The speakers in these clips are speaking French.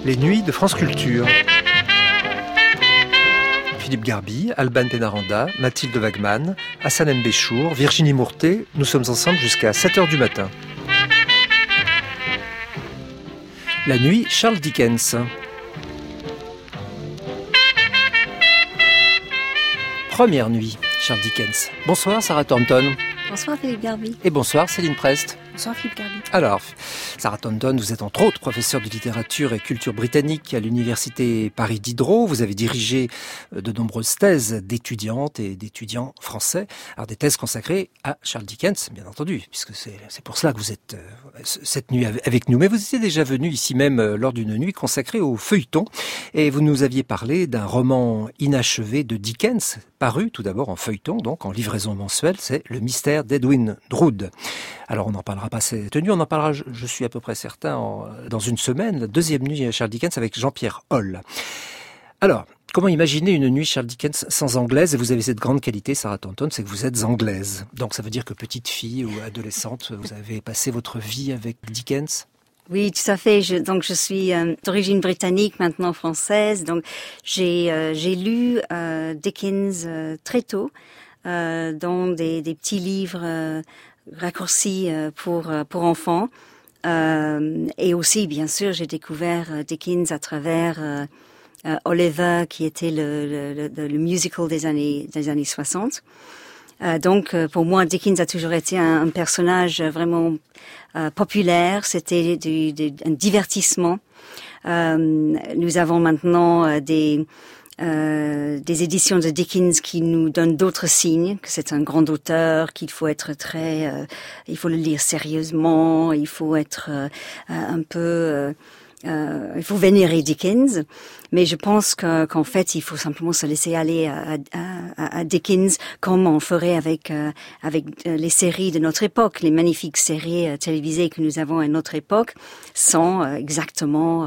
Les nuits de France Culture. Philippe Garby, Alban Pénaranda, Mathilde Wagman, Hassan M. Béchour, Virginie Mourtet, nous sommes ensemble jusqu'à 7h du matin. La nuit, Charles Dickens. Première nuit, Charles Dickens. Bonsoir Sarah Thornton. Bonsoir Philippe Garby. Et bonsoir Céline Prest. Bonsoir Philippe Garby. Alors, Sarah Thornton, vous êtes entre autres professeure de littérature et culture britannique à l'université Paris Diderot. Vous avez dirigé de nombreuses thèses d'étudiantes et d'étudiants français. Alors des thèses consacrées à Charles Dickens, bien entendu, puisque c'est pour cela que vous êtes cette nuit avec nous. Mais vous étiez déjà venu ici même lors d'une nuit consacrée au feuilleton. Et vous nous aviez parlé d'un roman inachevé de Dickens, paru tout d'abord en feuilleton, donc en livraison mensuelle. C'est Le mystère d'Edwin Drood. Alors on n'en parlera pas cette nuit, on en parlera, je suis à peu près certain, dans une semaine, la deuxième nuit à Charles Dickens avec Jean-Pierre Holl. Alors, comment imaginer une nuit Charles Dickens sans anglaise? Et vous avez cette grande qualité, Sarah Thornton, c'est que vous êtes anglaise. Donc ça veut dire que petite fille ou adolescente, vous avez passé votre vie avec Dickens? Oui, tout à fait. Donc je suis d'origine britannique, maintenant française. Donc j'ai lu Dickens très tôt dans des petits livres raccourcis pour enfants. Et aussi, bien sûr, j'ai découvert Dickens à travers Oliver, qui était le musical des années 60. Donc, pour moi, Dickens a toujours été un personnage vraiment populaire. C'était un divertissement. Nous avons maintenant des éditions de Dickens qui nous donnent d'autres signes, que c'est un grand auteur, qu'il faut être il faut le lire sérieusement, il faut être il faut vénérer Dickens. Mais je pense qu'en fait, il faut simplement se laisser aller à Dickens comme on ferait avec les séries de notre époque, les magnifiques séries télévisées que nous avons à notre époque, sans exactement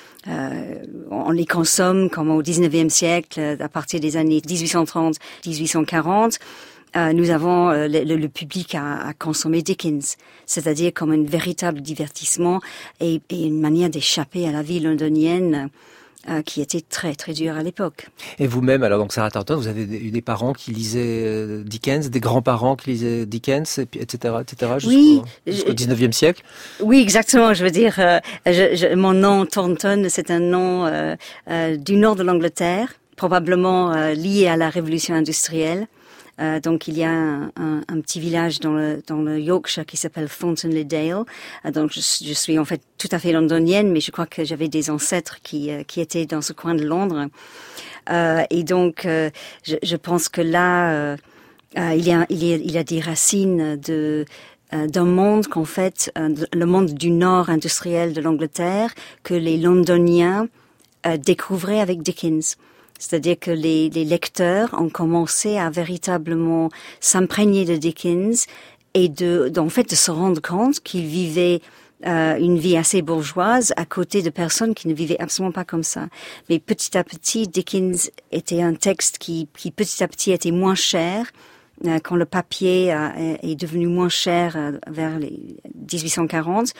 on les consomme comme au 19e siècle, à partir des années 1830-1840. Nous avons le public à consommer Dickens, c'est-à-dire comme un véritable divertissement et une manière d'échapper à la vie londonienne qui était très très dure à l'époque. Et vous-même, alors donc Sarah Thornton, vous avez eu des parents qui lisaient Dickens, des grands-parents qui lisaient Dickens, etc. jusqu'au 19e siècle? Oui, exactement. Je veux dire, mon nom Thornton, c'est un nom du nord de l'Angleterre, probablement lié à la révolution industrielle. Donc il y a un petit village dans le Yorkshire qui s'appelle Thornton-le-Dale. Donc je suis en fait tout à fait londonienne, mais je crois que j'avais des ancêtres qui étaient dans ce coin de Londres. Et donc je pense que là il y a des racines d'un monde qu'en fait le monde du nord industriel de l'Angleterre que les Londoniens découvraient avec Dickens. C'est-à-dire que les lecteurs ont commencé à véritablement s'imprégner de Dickens et de se rendre compte qu'ils vivaient une vie assez bourgeoise à côté de personnes qui ne vivaient absolument pas comme ça. Mais petit à petit, Dickens était un texte qui petit à petit était moins cher. Quand le papier est devenu moins cher vers les 1840,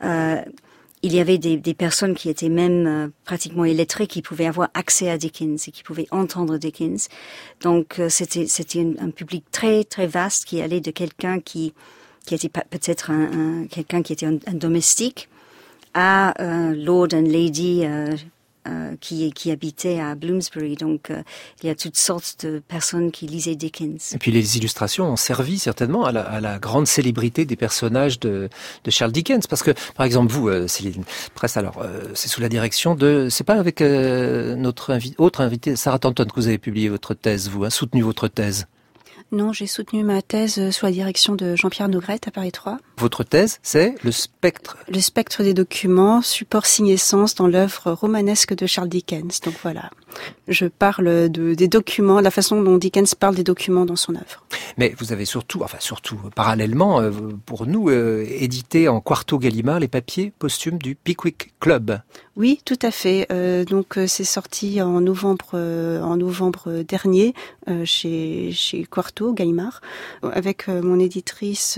il y avait des personnes qui étaient même pratiquement illettrées, qui pouvaient avoir accès à Dickens et qui pouvaient entendre Dickens. Donc c'était un public très très vaste qui allait de quelqu'un qui était peut-être quelqu'un qui était un domestique à Lord and Lady qui habitait à Bloomsbury. Donc il y a toutes sortes de personnes qui lisaient Dickens. Et puis les illustrations ont servi certainement à la grande célébrité des personnages de Charles Dickens, parce que par exemple vous, Céline Prest, alors c'est sous la direction c'est pas avec notre autre invité Sarah Thornton que vous avez publié votre thèse, vous, soutenu votre thèse? Non, j'ai soutenu ma thèse sous la direction de Jean-Pierre Nogrette à Paris 3. Votre thèse, c'est le spectre? Le spectre des documents, support signescence dans l'œuvre romanesque de Charles Dickens. Donc voilà, je parle des documents, la façon dont Dickens parle des documents dans son œuvre. Mais vous avez surtout, parallèlement, pour nous, édité en quarto Gallimard les papiers posthumes du Pickwick Club. Oui, tout à fait. Donc c'est sorti en novembre dernier chez Quarto Gallimard. Avec mon éditrice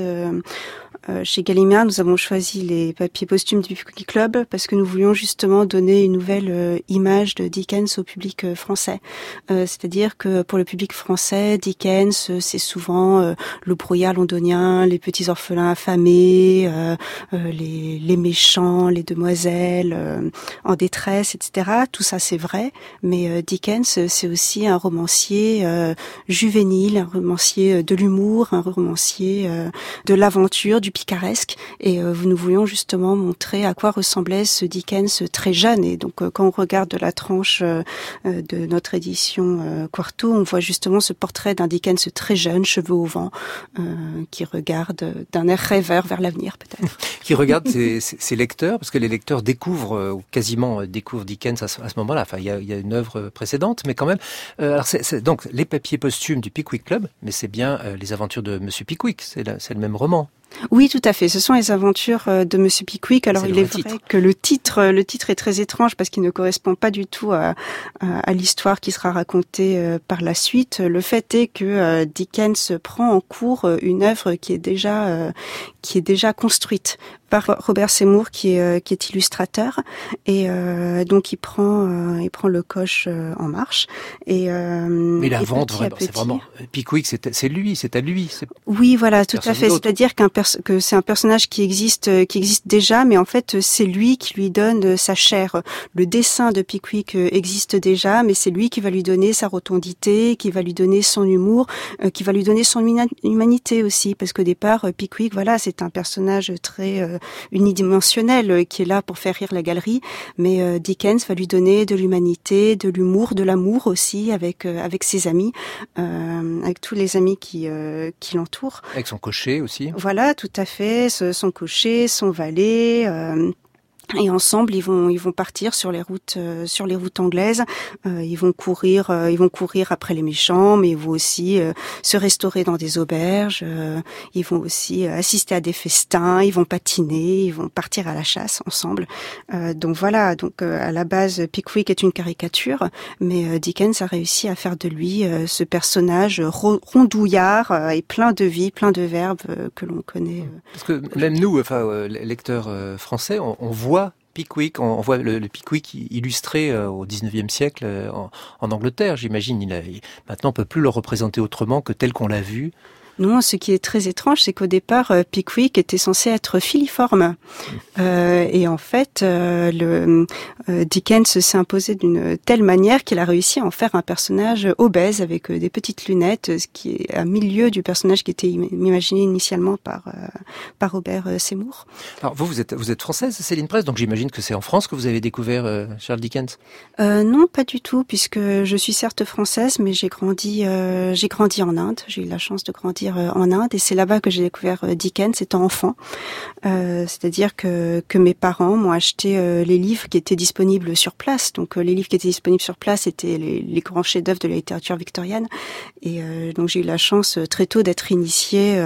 chez Gallimard, nous avons choisi les papiers posthumes du Pickwick Club parce que nous voulions justement donner une nouvelle image de Dickens au public français. C'est-à-dire que pour le public français, Dickens, c'est souvent le brouillard londonien, les petits orphelins affamés, les méchants, les demoiselles en détresse, etc. Tout ça, c'est vrai, mais Dickens, c'est aussi un romancier juvénile, un romancier de l'humour, un romancier de l'aventure, du picaresque, et nous voulions justement montrer à quoi ressemblait ce Dickens très jeune. Et donc, quand on regarde la tranche de notre édition Quarto, on voit justement ce portrait d'un Dickens très jeune, cheveux au vent, qui regarde d'un air rêveur vers l'avenir, peut-être. Qui regarde ses lecteurs, parce que les lecteurs découvrent, ou quasiment découvrent Dickens à ce moment-là. Enfin, il y a une œuvre précédente, mais quand même. Alors, c'est donc les papiers posthumes du Pickwick Club, mais c'est bien les aventures de Monsieur Pickwick. C'est le même roman. Oui, tout à fait. Ce sont les aventures de Monsieur Pickwick. Alors, il est vrai que le titre est très étrange parce qu'il ne correspond pas du tout à l'histoire qui sera racontée par la suite. Le fait est que Dickens prend en cours une œuvre qui est déjà construite par Robert Seymour qui est illustrateur, et donc il prend le coche en marche et mais il invente vraiment. C'est vraiment Pickwick, c'est lui, c'est à lui. Oui, voilà, tout à fait. C'est-à-dire que c'est un personnage qui existe déjà, mais en fait c'est lui qui lui donne sa chair. Le dessin de Pickwick existe déjà, mais c'est lui qui va lui donner sa rotondité, qui va lui donner son humour, qui va lui donner son humanité aussi, parce qu'au départ Pickwick, voilà, c'est un personnage très unidimensionnel qui est là pour faire rire la galerie, mais Dickens va lui donner de l'humanité, de l'humour, de l'amour aussi avec ses amis, avec tous les amis qui l'entourent. Avec son cocher aussi. Voilà, tout à fait, son cocher, son valet. Et ensemble, ils vont partir sur les routes anglaises. Ils vont courir après les méchants, mais ils vont aussi se restaurer dans des auberges. Ils vont aussi assister à des festins. Ils vont patiner. Ils vont partir à la chasse ensemble. Donc voilà. Donc à la base, Pickwick est une caricature, mais Dickens a réussi à faire de lui ce personnage rondouillard et plein de vie, plein de verbes que l'on connaît. Parce que même nous, lecteurs français, on voit Pickwick, on voit le Pickwick illustré au 19e siècle en Angleterre, j'imagine. Maintenant, on peut plus le représenter autrement que tel qu'on l'a vu. Non, ce qui est très étrange, c'est qu'au départ, Pickwick était censé être filiforme. Et en fait, Dickens s'est imposé d'une telle manière qu'il a réussi à en faire un personnage obèse avec des petites lunettes, ce qui est à milieu du personnage qui était imaginé initialement par Robert Seymour. Alors vous êtes française, Céline Presse, donc j'imagine que c'est en France que vous avez découvert Charles Dickens. Non, pas du tout, puisque je suis certes française, mais j'ai grandi en Inde. J'ai eu la chance de grandir en Inde, et c'est là-bas que j'ai découvert Dickens étant enfant. C'est-à-dire que mes parents m'ont acheté les livres qui étaient disponibles sur place. Donc les livres qui étaient disponibles sur place étaient les grands chefs-d'œuvre de la littérature victorienne. Et donc j'ai eu la chance très tôt d'être initiée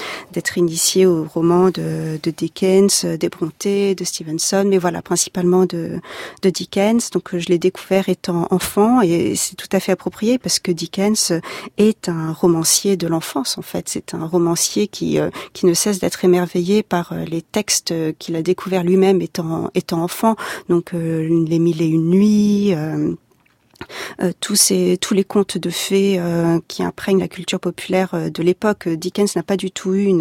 au roman de Dickens, des Brontë, de Stevenson, mais voilà, principalement de Dickens. Donc je l'ai découvert étant enfant, et c'est tout à fait approprié parce que Dickens est un romancier de l'enfance en fait. C'est un romancier qui ne cesse d'être émerveillé par les textes qu'il a découverts lui-même étant enfant. Donc les Mille et une nuits, tous les contes de fées qui imprègnent la culture populaire de l'époque. Dickens n'a pas du tout eu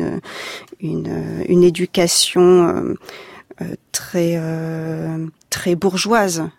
une éducation très bourgeoise.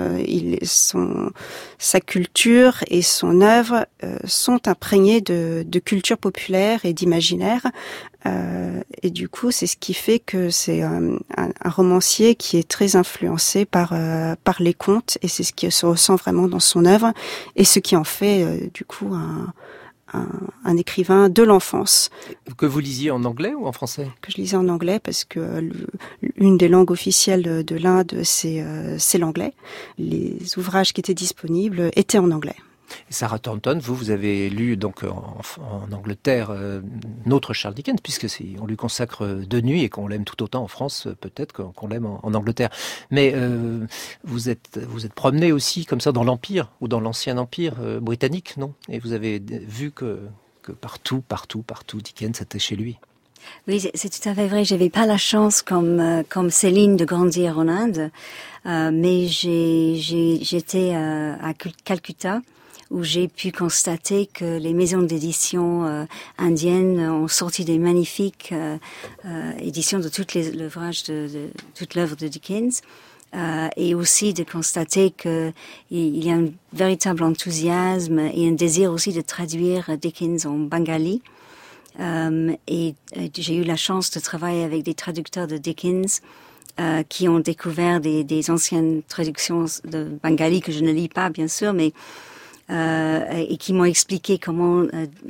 Sa culture et son œuvre sont imprégnées de culture populaire et d'imaginaire, et du coup c'est ce qui fait que c'est un romancier qui est très influencé par les contes, et c'est ce qui se ressent vraiment dans son œuvre, et ce qui en fait du coup un écrivain de l'enfance. Que vous lisiez en anglais ou en français? Que je lisais en anglais parce que une des langues officielles de l'Inde, c'est l'anglais. Les ouvrages qui étaient disponibles étaient en anglais. Et Sarah Thornton, vous avez lu donc en Angleterre notre Charles Dickens, puisque on lui consacre 2 nuits et qu'on l'aime tout autant en France peut-être qu'on l'aime en Angleterre. Mais vous êtes promené aussi comme ça dans l'Empire ou dans l'ancien Empire britannique, non? Et vous avez vu que partout, Dickens était chez lui. Oui, c'est tout à fait vrai. J'avais pas la chance comme Céline de grandir en Inde, mais j'étais à Calcutta, où j'ai pu constater que les maisons d'édition indiennes ont sorti des magnifiques éditions de toutes les ouvrages de toute l'œuvre de Dickens. Et aussi de constater que il y a un véritable enthousiasme et un désir aussi de traduire Dickens en bengali. Et j'ai eu la chance de travailler avec des traducteurs de Dickens qui ont découvert des anciennes traductions de bengali que je ne lis pas bien sûr, mais et qui m'ont expliqué comment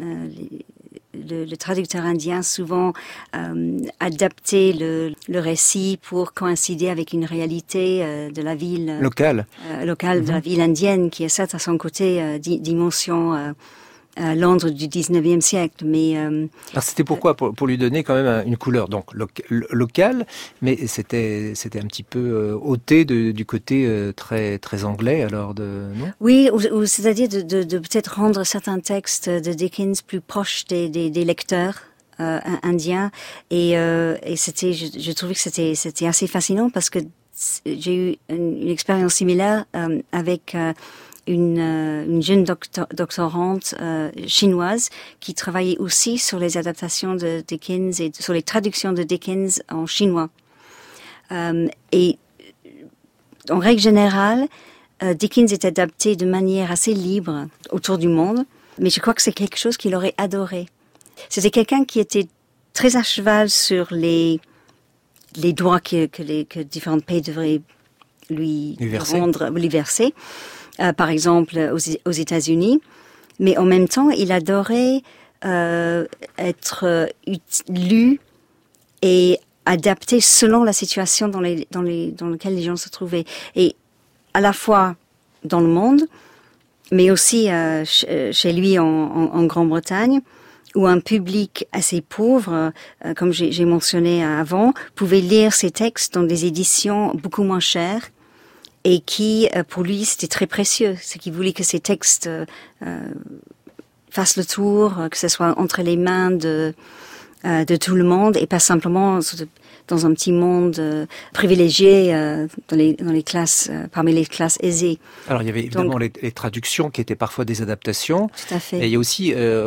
le traducteur indien souvent adaptait le récit pour coïncider avec une réalité de la ville locale de la ville indienne, qui est certes à son côté dimension Londres du 19e siècle, mais alors c'était pourquoi pour lui donner quand même une couleur donc locale, mais c'était un petit peu ôté du côté très anglais alors non? Oui, ou c'est-à-dire de peut-être rendre certains textes de Dickens plus proches des lecteurs indiens et c'était je trouvais que c'était assez fascinant parce que j'ai eu une expérience similaire avec une jeune doctorante chinoise qui travaillait aussi sur les adaptations de Dickens et sur les traductions de Dickens en chinois. Et en règle générale, Dickens est adapté de manière assez libre autour du monde, mais je crois que c'est quelque chose qu'il aurait adoré. C'était quelqu'un qui était très à cheval sur les droits que différents pays devraient lui verser. Par exemple aux États-Unis, mais en même temps, il adorait être lu et adapté selon la situation dans laquelle les gens se trouvaient, et à la fois dans le monde, mais aussi chez lui en Grande-Bretagne, où un public assez pauvre, comme j'ai mentionné avant, pouvait lire ses textes dans des éditions beaucoup moins chères. Et qui, pour lui, c'était très précieux. C'est qu'il voulait que ces textes fassent le tour, que ce soit entre les mains de tout le monde, et pas simplement dans un petit monde privilégié dans les classes, parmi les classes aisées. Alors il y avait évidemment les traductions qui étaient parfois des adaptations. Tout à fait. Et il y a aussi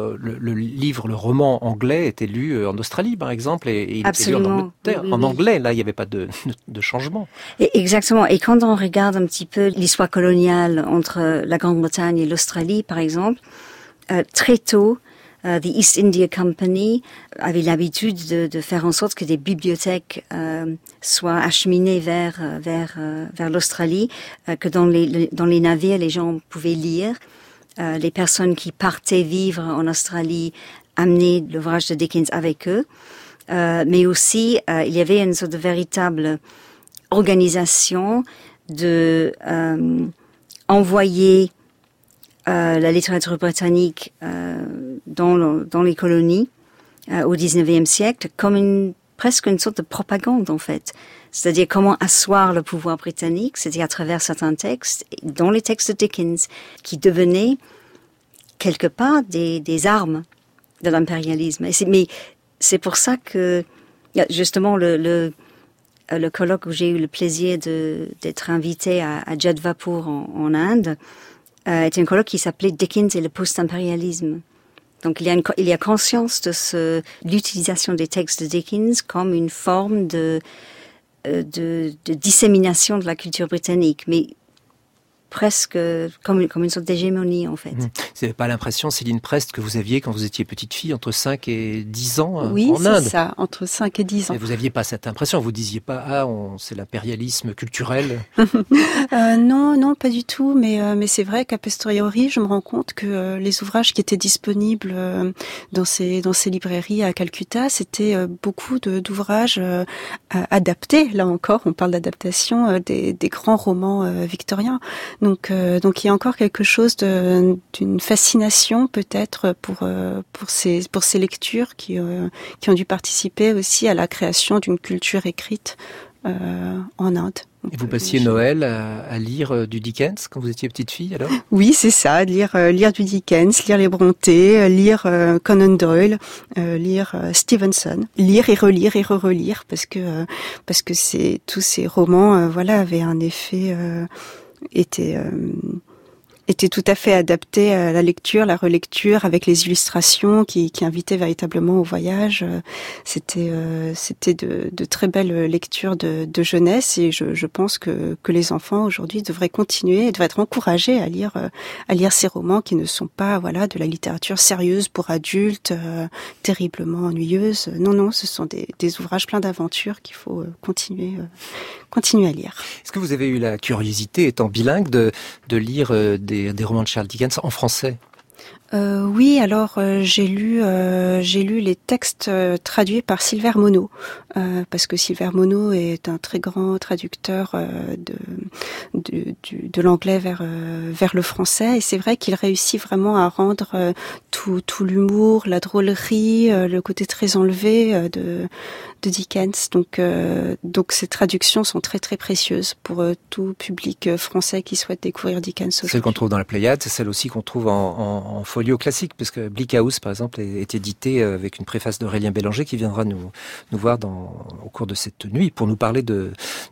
le roman anglais était lu en Australie par exemple, et il était lu en Angleterre. Oui. En anglais, là il n'y avait pas de changement. Exactement. Et quand on regarde un petit peu l'histoire coloniale entre la Grande-Bretagne et l'Australie, par exemple, très tôt, the East India Company avait l'habitude de faire en sorte que des bibliothèques soient acheminées vers l'Australie, que dans les navires les gens pouvaient lire. Les personnes qui partaient vivre en Australie amenaient l'ouvrage de Dickens avec eux, mais aussi il y avait une sorte de véritable organisation de envoyer la littérature britannique dans les colonies au 19e siècle comme presque une sorte de propagande en fait. C'est-à-dire comment asseoir le pouvoir britannique, c'était à travers certains textes, dont les textes de Dickens, qui devenaient quelque part des armes de l'impérialisme. Mais c'est pour ça que justement le colloque où j'ai eu le plaisir d'être invitée à Jadavpur en Inde était un colloque qui s'appelait Dickens et le post-impérialisme. Donc il y a conscience de l'utilisation des textes de Dickens comme une forme de dissémination de la culture britannique, mais presque comme une sorte d'hégémonie en fait. Vous n'avez pas l'impression, Céline Prest, que vous aviez quand vous étiez petite fille entre 5 et 10 ans en Inde? Oui, c'est ça, entre 5 et 10 ans. Et vous n'aviez pas cette impression, vous ne disiez pas c'est l'impérialisme culturel? Non, pas du tout, mais c'est vrai qu'à posteriori, je me rends compte que les ouvrages qui étaient disponibles dans ces librairies à Calcutta, c'était beaucoup d'ouvrages adaptés. Là encore, on parle d'adaptation des grands romans victoriens. Donc il y a encore quelque chose d'une fascination peut-être pour ces lectures qui ont dû participer aussi à la création d'une culture écrite en Inde. Et vous passiez Noël à lire du Dickens quand vous étiez petite fille, alors? Oui, c'est ça, lire du Dickens, lire les Brontë, lire Conan Doyle, lire Stevenson, lire et relire et re-relire parce que c'est tous ces romans avaient un effet était tout à fait adapté à la lecture, la relecture, avec les illustrations qui invitaient véritablement au voyage. C'était de très belles lectures de jeunesse, et je pense que les enfants aujourd'hui devraient être encouragés à lire ces romans qui ne sont pas de la littérature sérieuse pour adultes, terriblement ennuyeuse. Non, ce sont des ouvrages pleins d'aventures qu'il faut continuer à lire. Est-ce que vous avez eu la curiosité, étant bilingue, de lire des romans de Charles Dickens en français? Oui, alors j'ai lu les textes traduits par Silver Mono, parce que Silver Mono est un très grand traducteur de l'anglais vers le français, et c'est vrai qu'il réussit vraiment à rendre tout l'humour, la drôlerie, le côté très enlevé de Dickens. Donc ces traductions sont très très précieuses pour tout public français qui souhaite découvrir Dickens. Celle qu'on trouve dans la Pléiade, c'est celle aussi qu'on trouve en folio classique, parce que Bleak House, par exemple, est édité avec une préface d'Aurélien Bélanger qui viendra nous voir au cours de cette nuit pour nous parler de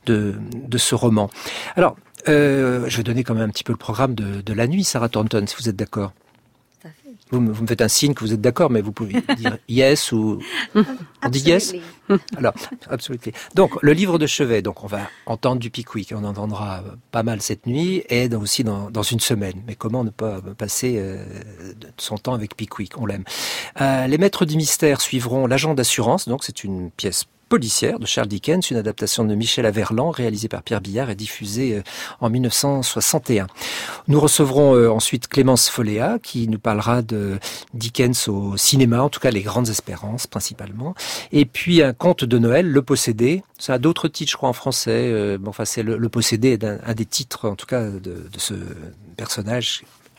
ce roman. Alors, je vais donner quand même un petit peu le programme de la nuit, Sarah Thornton, si vous êtes d'accord. Vous me faites un signe que vous êtes d'accord, mais vous pouvez dire yes ou... On dit yes? Alors, absolument. Donc, le livre de chevet, donc on va entendre du Pickwick, on entendra pas mal cette nuit, et aussi dans une semaine. Mais comment ne pas passer son temps avec Pickwick? On l'aime. Les maîtres du mystère suivront L'agent d'assurance, donc c'est une pièce policière de Charles Dickens, une adaptation de Michel Averland, réalisée par Pierre Billard et diffusée en 1961. Nous recevrons ensuite Clémence Folléa, qui nous parlera de Dickens au cinéma, en tout cas Les Grandes Espérances principalement. Et puis un conte de Noël, Le Possédé. Ça a d'autres titres, je crois, en français. C'est Le Possédé est un des titres, en tout cas, de ce personnage.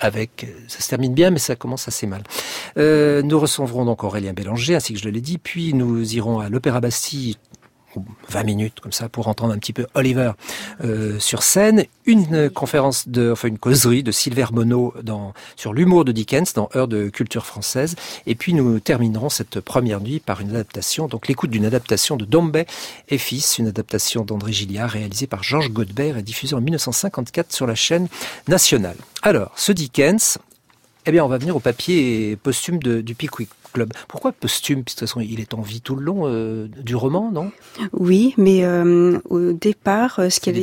Ça se termine bien, mais ça commence assez mal. Nous recevrons donc Aurélien Bélanger, ainsi que je l'ai dit, puis nous irons à l'Opéra Bastille, 20 minutes comme ça, pour entendre un petit peu Oliver sur scène, une causerie de Silver Mono sur l'humour de Dickens dans Heure de culture française, et puis nous terminerons cette première nuit par une adaptation, donc l'écoute d'une adaptation de Dombey et Fils, une adaptation d'André Gilliard réalisée par Georges Godebert et diffusée en 1954 sur la chaîne nationale. Alors, ce Dickens, on va venir au papier posthume du Pickwick Club. Pourquoi posthume? Puisque de toute façon, il est en vie tout le long du roman, non? Oui, mais au départ, ce qui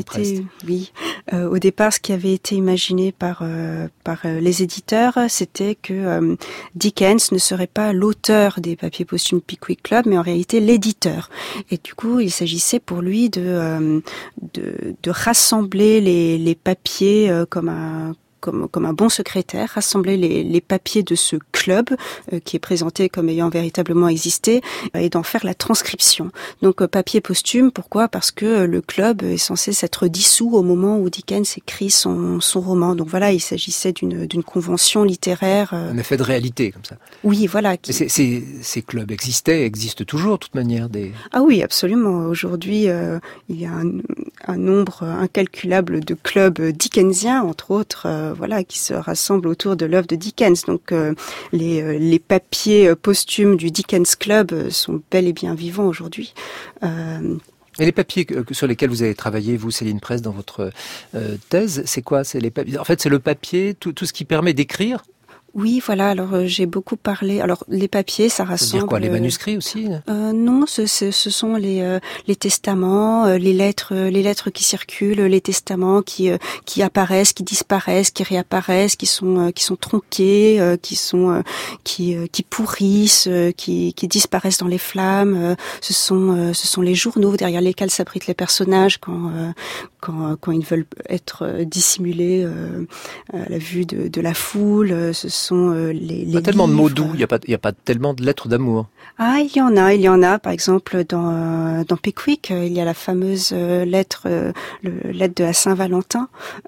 avait été imaginé par les éditeurs, c'était que Dickens ne serait pas l'auteur des papiers posthumes Pickwick Club, mais en réalité l'éditeur. Et du coup, il s'agissait pour lui de rassembler les papiers comme un bon secrétaire, rassembler les papiers de ce club qui est présenté comme ayant véritablement existé, et d'en faire la transcription. Donc papier posthume, pourquoi? Parce que le club est censé s'être dissous au moment où Dickens écrit son roman. Donc voilà, il s'agissait d'une convention littéraire. Un effet de réalité, comme ça. Oui, voilà. Ces clubs existent toujours, de toute manière. Ah oui, absolument. Aujourd'hui, il y a un nombre incalculable de clubs dickensiens, entre autres, qui se rassemblent autour de l'œuvre de Dickens. Donc les papiers posthumes du Dickens Club sont bel et bien vivants aujourd'hui. Et les papiers sur lesquels vous avez travaillé, vous, Céline Presse, dans votre thèse, c'est quoi? C'est les papiers. En fait, c'est le papier, tout ce qui permet d'écrire. Oui, voilà. Alors j'ai beaucoup parlé. Alors les papiers, ça rassemble. C'est-à-dire quoi, les manuscrits aussi? Non, ce sont les testaments, les lettres qui circulent, les testaments qui apparaissent, qui disparaissent, qui réapparaissent, qui sont tronqués, qui pourrissent, qui disparaissent dans les flammes. Ce sont les journaux derrière lesquels s'abritent les personnages quand ils veulent être dissimulés à la vue de la foule. Ce sont les pas tellement de livres. mots doux, il y a pas tellement de lettres d'amour. Ah, il y en a. Par exemple, dans Pickwick, il y a la fameuse lettre de la Saint-Valentin,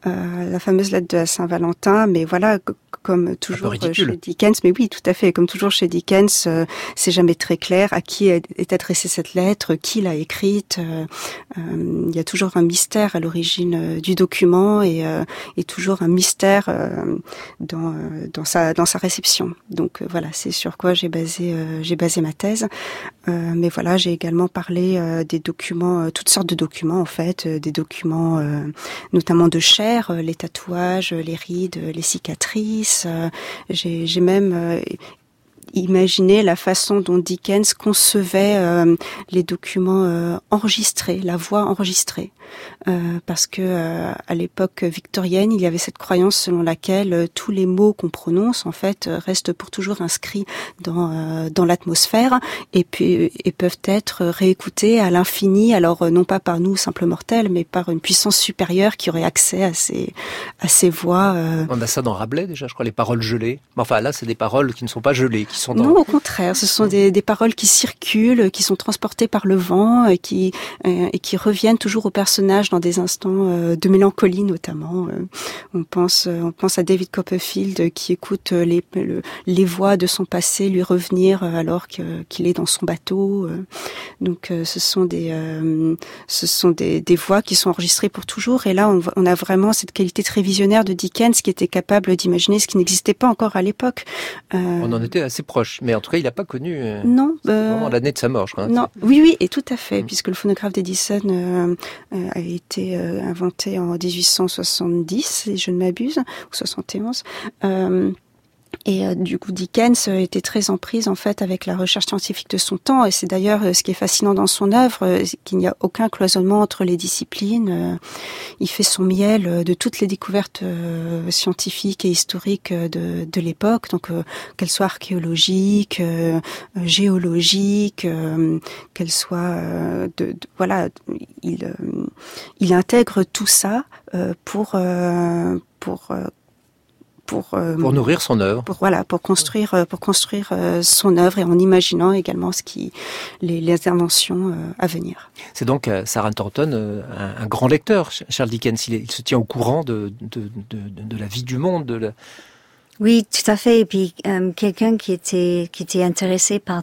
mais voilà, comme toujours chez Dickens, mais oui, tout à fait, comme toujours chez Dickens, c'est jamais très clair à qui est adressée cette lettre, qui l'a écrite. Il y a toujours un mystère à l'origine du document et toujours un mystère dans sa réception. Donc voilà, c'est sur quoi j'ai basé ma thèse. Mais voilà, j'ai également parlé des documents, toutes sortes de documents en fait, des documents notamment de chair, les tatouages, les rides, les cicatrices. J'ai même imaginer la façon dont Dickens concevait les documents enregistrés, la voix enregistrée, parce que à l'époque victorienne, il y avait cette croyance selon laquelle tous les mots qu'on prononce en fait restent pour toujours inscrits dans l'atmosphère et peuvent être réécoutés à l'infini. Alors non pas par nous simples mortels, mais par une puissance supérieure qui aurait accès à ces voix. On a ça dans Rabelais déjà, je crois, les paroles gelées. Enfin là, c'est des paroles qui ne sont pas gelées, qui sont Non, au contraire, ce sont des paroles qui circulent, qui sont transportées par le vent et qui reviennent toujours au personnage dans des instants de mélancolie notamment. On pense à David Copperfield qui écoute les voix de son passé lui revenir alors qu'il est dans son bateau. Donc ce sont des voix qui sont enregistrées pour toujours. Et là, on a vraiment cette qualité très visionnaire de Dickens qui était capable d'imaginer ce qui n'existait pas encore à l'époque. On en était assez proche, mais en tout cas, il n'a pas connu vraiment l'année de sa mort, je crois. Non, oui, et tout à fait, puisque le phonographe d'Edison a été inventé en 1870, si je ne m'abuse, ou 71. Et du coup, Dickens était très en prise en fait avec la recherche scientifique de son temps, et c'est d'ailleurs ce qui est fascinant dans son œuvre, qu'il n'y a aucun cloisonnement entre les disciplines. Il fait son miel de toutes les découvertes scientifiques et historiques de l'époque, donc qu'elles soient archéologiques, géologiques, qu'elles soient voilà, il intègre tout ça pour nourrir son œuvre. Pour construire son œuvre et en imaginant également les interventions à venir. C'est donc Sarah Thornton, un grand lecteur, Charles Dickens. Il se tient au courant de la vie du monde. Oui, tout à fait. Et puis quelqu'un qui était intéressé par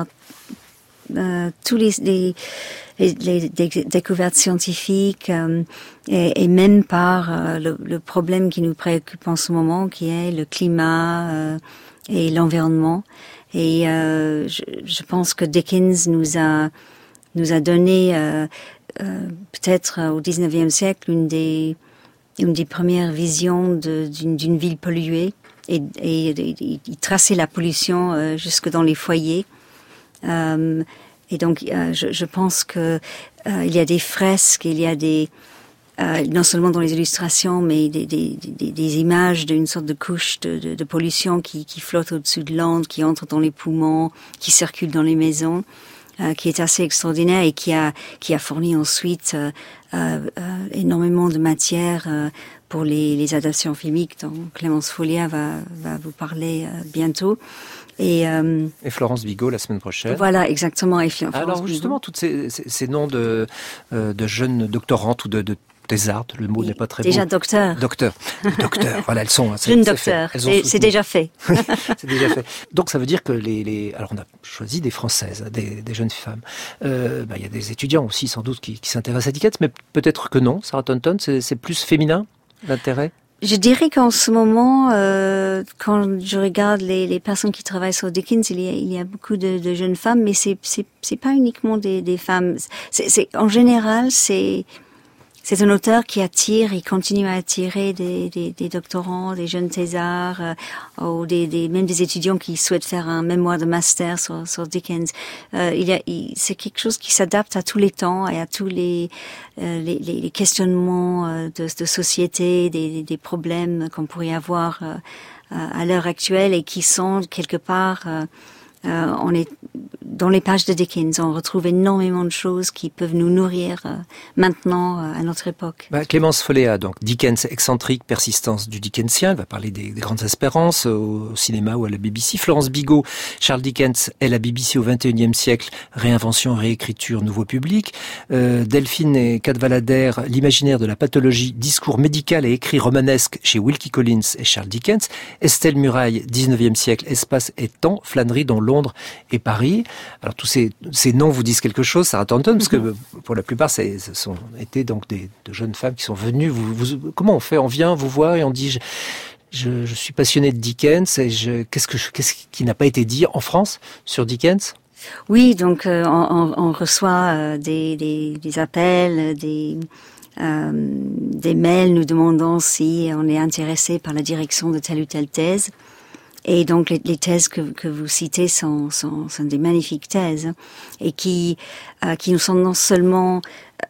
tous les découvertes scientifiques et même par le problème qui nous préoccupe en ce moment, qui est le climat et l'environnement. Et je pense que Dickens nous a donné peut-être au XIXe siècle une des premières visions d'une ville polluée et il traçait la pollution jusque dans les foyers. Et donc, je pense que il y a des fresques, il y a non seulement dans les illustrations, mais des images d'une sorte de couche de pollution qui flotte au-dessus de l'onde, qui entre dans les poumons, qui circule dans les maisons, qui est assez extraordinaire et qui a fourni ensuite énormément de matière pour les adaptations filmiques dont Clémence Folliat va vous parler bientôt. Et Florence Bigot la semaine prochaine. Voilà, exactement. Et alors justement, tous ces noms de jeunes doctorantes ou de thésardes, le mot n'est pas très beau. Déjà docteur, voilà, elles sont. Jeune docteur, c'est déjà fait. C'est déjà fait. Donc ça veut dire que alors on a choisi des Françaises, des jeunes femmes. Il y a des étudiants aussi sans doute qui s'intéressent à Dickens, mais peut-être que non. Sarah Thornton, c'est plus féminin l'intérêt. Je dirais qu'en ce moment, quand je regarde les personnes qui travaillent sur Dickens, il y a beaucoup de jeunes femmes, mais c'est pas uniquement des femmes. En général, c'est un auteur qui attire et continue à attirer des doctorants, des jeunes thésards, ou même des étudiants qui souhaitent faire un mémoire de master sur Dickens. C'est quelque chose qui s'adapte à tous les temps et à tous les questionnements de société, des problèmes qu'on pourrait avoir à l'heure actuelle et qui sont quelque part on est dans les pages de Dickens, on retrouve énormément de choses qui peuvent nous nourrir maintenant à notre époque. Clémence Folléa, donc Dickens excentrique, persistance du Dickensien, elle va parler des grandes espérances au cinéma ou à la BBC. Florence Bigot, Charles Dickens et la BBC au XXIe siècle, réinvention, réécriture, nouveau public. Delphine et Cadwallader, l'imaginaire de la pathologie, discours médical et écrit romanesque chez Wilkie Collins et Charles Dickens. Estelle Muraille, 19e siècle, espace et temps, flânerie dans Londres et Paris. Alors tous ces noms vous disent quelque chose, Sarah Thornton, parce que pour la plupart, ce sont été donc de jeunes femmes qui sont venues. Comment on fait? On vient, vous voit et on dit je suis passionné de Dickens et qu'est-ce qui n'a pas été dit en France sur Dickens? Oui, donc on reçoit des appels, des mails nous demandant si on est intéressé par la direction de telle ou telle thèse. Et donc les thèses que vous citez sont des magnifiques thèses et qui nous sont non seulement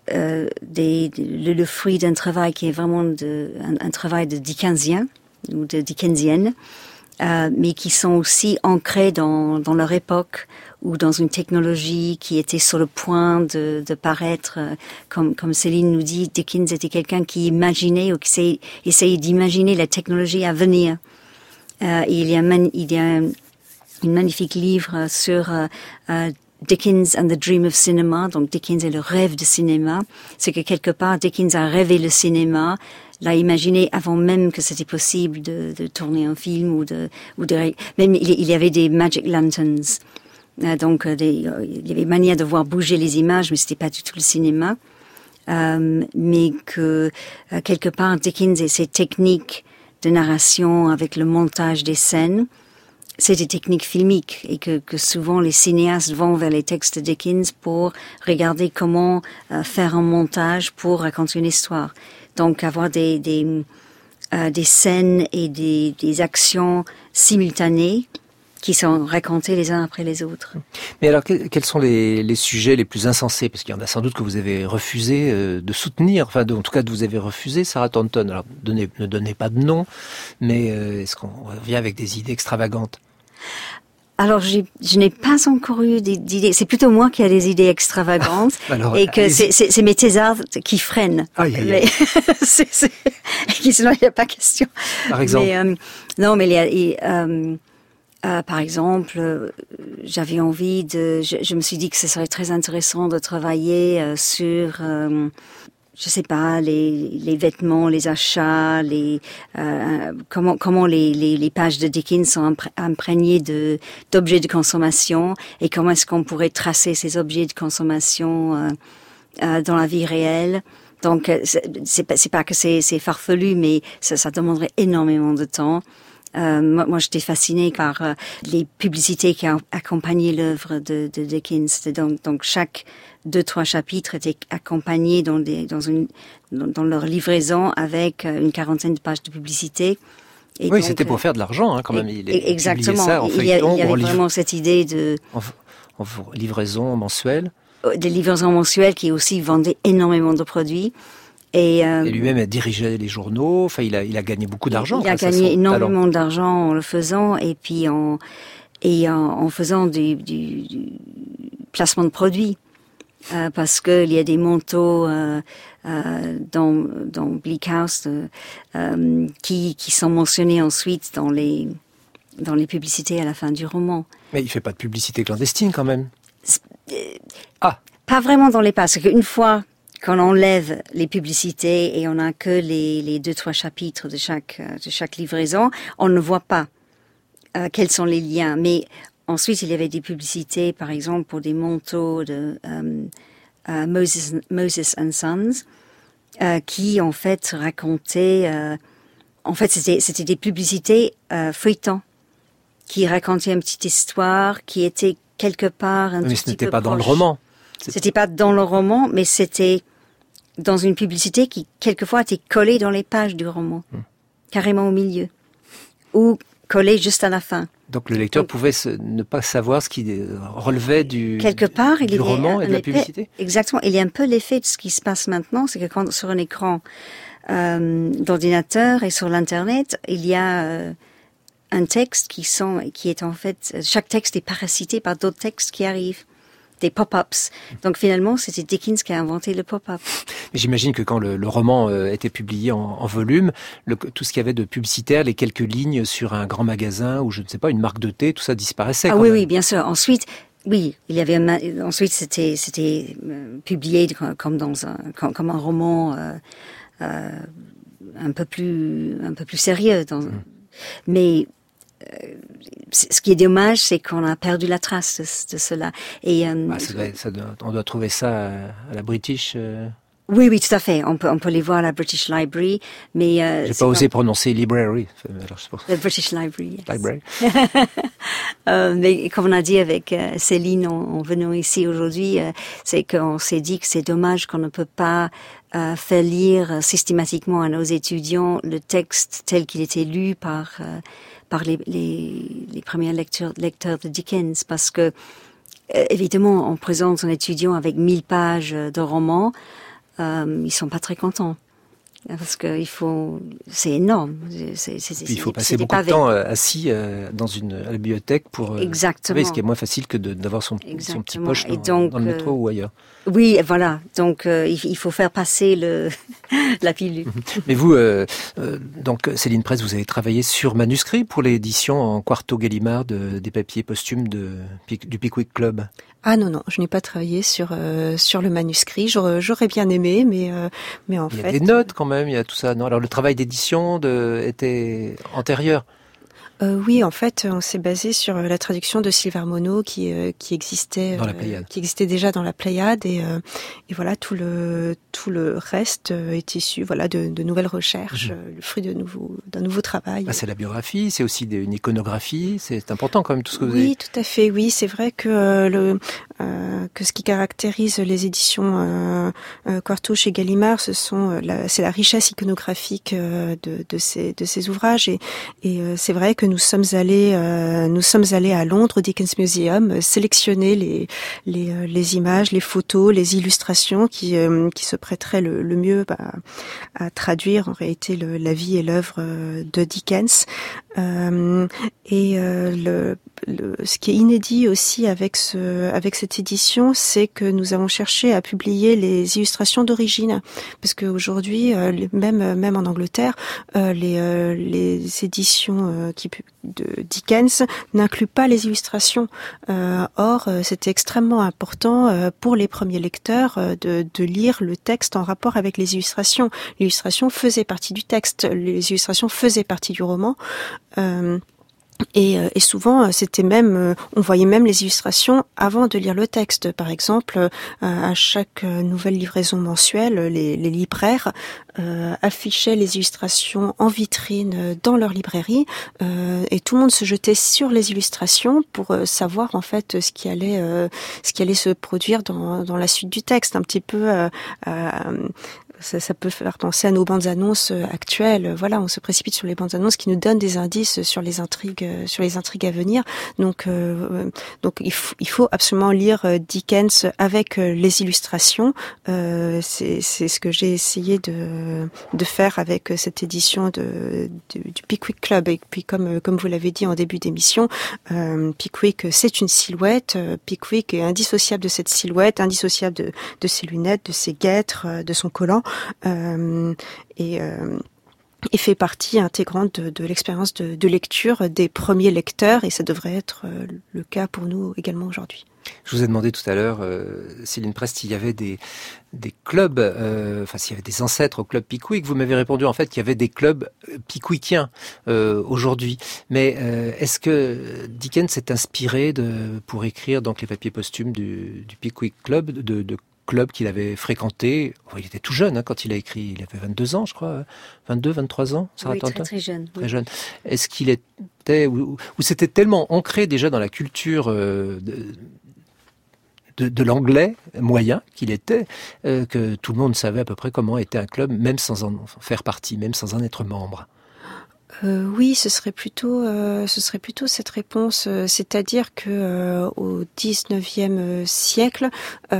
le fruit d'un travail qui est vraiment un travail de Dickensien ou de Dickensienne, mais qui sont aussi ancrés dans leur époque ou dans une technologie qui était sur le point de paraître. Comme Céline nous dit, Dickens était quelqu'un qui imaginait ou qui essayait d'imaginer la technologie à venir. Il y a un magnifique livre sur Dickens and the Dream of Cinema, donc Dickens et le rêve de cinéma. C'est que quelque part, Dickens a rêvé le cinéma, l'a imaginé avant même que c'était possible de tourner un film même il y avait des magic lanterns. Donc il y avait manière de voir bouger les images, mais c'était pas du tout le cinéma. Mais que quelque part, Dickens et ses techniques de narration avec le montage des scènes, c'est des techniques filmiques et que souvent les cinéastes vont vers les textes de Dickens pour regarder comment faire un montage pour raconter une histoire. Donc avoir des scènes et des actions simultanées qui sont racontés les uns après les autres. Mais alors, quels sont les sujets les plus insensés? Parce qu'il y en a sans doute que vous avez refusé de soutenir, en tout cas, vous avez refusé, Sarah Thornton. Alors, ne donnez pas de nom, mais est-ce qu'on revient avec des idées extravagantes? Alors, je n'ai pas encore eu d'idées. C'est plutôt moi qui ai des idées extravagantes alors, et que c'est mes thésards qui freinent. Mais sinon, il n'y a pas question. Par exemple. Par exemple, j'avais envie je me suis dit que ce serait très intéressant de travailler sur, je sais pas, les vêtements, les achats, comment les pages de Dickens sont imprégnées d'objets de consommation et comment est-ce qu'on pourrait tracer ces objets de consommation dans la vie réelle. Donc, c'est pas que c'est farfelu, mais ça demanderait énormément de temps. Moi, j'étais fascinée par les publicités qui ont accompagné l'œuvre de Dickens. Donc, chaque 2-3 chapitres étaient accompagnés dans leur livraison avec une quarantaine de pages de publicité. Et oui, donc, c'était pour faire de l'argent, quand même. Exactement. Ça en il y avait vraiment cette idée de en livraison mensuelle. Des livraisons mensuelles qui aussi vendaient énormément de produits. Et lui-même a dirigé les journaux. Il a gagné beaucoup d'argent. Il a gagné énormément d'argent en le faisant et puis en faisant du placement de produits. Parce que il y a des manteaux dans Bleak House qui sont mentionnés ensuite dans les publicités à la fin du roman. Mais il fait pas de publicité clandestine quand même. Pas vraiment dans les pages. Parce qu'une fois qu'on enlève les publicités et on n'a que les 2-3 chapitres de chaque livraison, on ne voit pas quels sont les liens. Mais ensuite, il y avait des publicités, par exemple, pour des manteaux de Moses and Sons, qui en fait racontaient. En fait, c'était des publicités feuilletons qui racontaient une petite histoire qui était quelque part un petit peu proche. Mais ce n'était pas dans le roman. C'était pas dans le roman, mais c'était dans une publicité qui, quelquefois, était collée dans les pages du roman. Carrément au milieu. Ou collée juste à la fin. Donc le lecteur pouvait ne pas savoir ce qui relevait du roman et de la publicité. Exactement. Il y a un peu l'effet de ce qui se passe maintenant, c'est que quand sur un écran d'ordinateur et sur l'Internet, il y a un texte qui est en fait, chaque texte est parasité par d'autres textes qui arrivent. Des pop-ups. Donc finalement, c'était Dickens qui a inventé le pop-up. J'imagine que quand le roman était publié en volume, tout ce qu'il y avait de publicitaire, les quelques lignes sur un grand magasin ou je ne sais pas, une marque de thé, tout ça disparaissait. Ah oui, oui, bien sûr. Ensuite, oui, il y avait ensuite c'était publié comme un roman un peu plus sérieux. Mais ce qui est dommage, c'est qu'on a perdu la trace de cela. Et on doit trouver ça à la British. Oui, tout à fait. On peut les voir à la British Library, mais j'ai pas osé prononcer library. Alors, the British Library. Yes. Library. Mais comme on a dit avec Céline en venant ici aujourd'hui, c'est qu'on s'est dit que c'est dommage qu'on ne peut pas faire lire systématiquement à nos étudiants le texte tel qu'il était lu par les premiers lecteurs de Dickens, parce que évidemment on présente un étudiant avec 1000 pages de romans, ils sont pas très contents. Parce que c'est énorme. Il faut passer beaucoup de temps assis à la bibliothèque pour Exactement. Ce qui est moins facile que d'avoir son petit poche dans le métro ou ailleurs. Oui, voilà. Donc il faut faire passer la pilule. Mais vous, donc Céline Prest, vous avez travaillé sur manuscrit pour l'édition en quarto Gallimard des papiers posthumes du Pickwick Club. Ah non, je n'ai pas travaillé sur le manuscrit. J'aurais bien aimé, mais en fait. Il y a des notes quand même, il y a tout ça. Non, alors le travail d'édition était antérieur. Oui, en fait, on s'est basé sur la traduction de Sylvain Monod qui existait dans la Pléiade. Qui existait déjà dans la Pléiade et voilà tout le reste est issu de nouvelles recherches, le fruit d'un nouveau travail. C'est la biographie, c'est aussi une iconographie, c'est important quand même tout ce que vous avez. Oui, tout à fait. Oui, c'est vrai que que ce qui caractérise les éditions Quarto chez Gallimard, c'est la richesse iconographique de ces ouvrages et c'est vrai que nous sommes allés à Londres au Dickens Museum sélectionner les images, les photos, les illustrations qui se prêteraient le mieux à traduire en réalité la vie et l'œuvre de Dickens. Ce qui est inédit aussi avec cette édition, c'est que nous avons cherché à publier les illustrations d'origine, parce qu'aujourd'hui, même en Angleterre, les éditions de Dickens n'incluent pas les illustrations. Or, c'était extrêmement important pour les premiers lecteurs de lire le texte en rapport avec les illustrations. L'illustration faisait partie du texte, les illustrations faisaient partie du roman. Et souvent, c'était même, on voyait même les illustrations avant de lire le texte. Par exemple, à chaque nouvelle livraison mensuelle, les libraires affichaient les illustrations en vitrine dans leur librairie, et tout le monde se jetait sur les illustrations pour savoir en fait ce qui allait se produire dans la suite du texte, un petit peu. Ça peut faire penser à nos bandes annonces actuelles. Voilà, on se précipite sur les bandes annonces qui nous donnent des indices sur les intrigues à venir. Donc il faut absolument lire Dickens avec les illustrations. C'est ce que j'ai essayé de faire avec cette édition du Pickwick Club. Et puis comme vous l'avez dit en début d'émission, Pickwick c'est une silhouette. Pickwick est indissociable de cette silhouette, indissociable de ses lunettes, de ses guêtres, de son collant. Et fait partie intégrante de l'expérience de lecture des premiers lecteurs, et ça devrait être le cas pour nous également aujourd'hui. Je vous ai demandé tout à l'heure, Céline Prest, s'il y avait des clubs, s'il y avait des ancêtres au club Pickwick. Vous m'avez répondu en fait qu'il y avait des clubs pickwickiens aujourd'hui. Mais est-ce que Dickens s'est inspiré pour écrire donc les papiers posthumes du Pickwick Club, de club qu'il avait fréquenté? Il était tout jeune quand il a écrit, il avait 22 ans je crois, 22, 23 ans, oui, très jeune. Très jeune. Est-ce qu'il était, ou c'était tellement ancré déjà dans la culture de l'anglais moyen qu'il était, que tout le monde savait à peu près comment était un club, même sans en faire partie, même sans en être membre? Oui, ce serait plutôt cette réponse, c'est-à-dire que au XIXe siècle,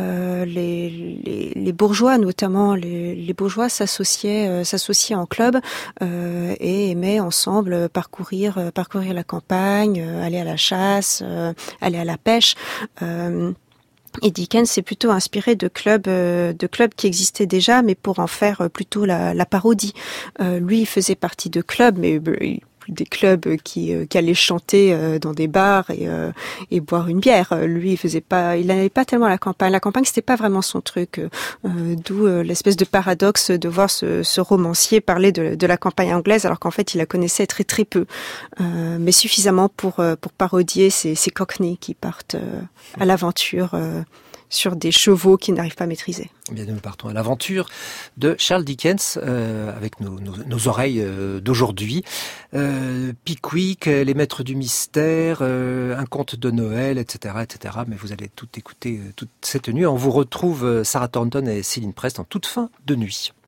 les bourgeois, notamment les bourgeois, s'associaient en club et aimaient ensemble parcourir la campagne, aller à la chasse, aller à la pêche. Et Dickens s'est plutôt inspiré de clubs qui existaient déjà, mais pour en faire plutôt la parodie. Lui, il faisait partie de clubs, mais des clubs qui allaient chanter dans des bars et boire une bière. Lui, il n'allait pas tellement à la campagne. La campagne, c'était pas vraiment son truc. D'où l'espèce de paradoxe de voir ce romancier parler de la campagne anglaise, alors qu'en fait, il la connaissait très très peu, mais suffisamment pour parodier ces cockneys qui partent à l'aventure sur des chevaux qu'ils n'arrivent pas à maîtriser. Bien, nous partons à l'aventure de Charles Dickens avec nos oreilles d'aujourd'hui. Pickwick, Les Maîtres du Mystère, Un Conte de Noël, etc., etc. Mais vous allez tout écouter toute cette nuit. On vous retrouve Sarah Thornton et Céline Prest en toute fin de nuit.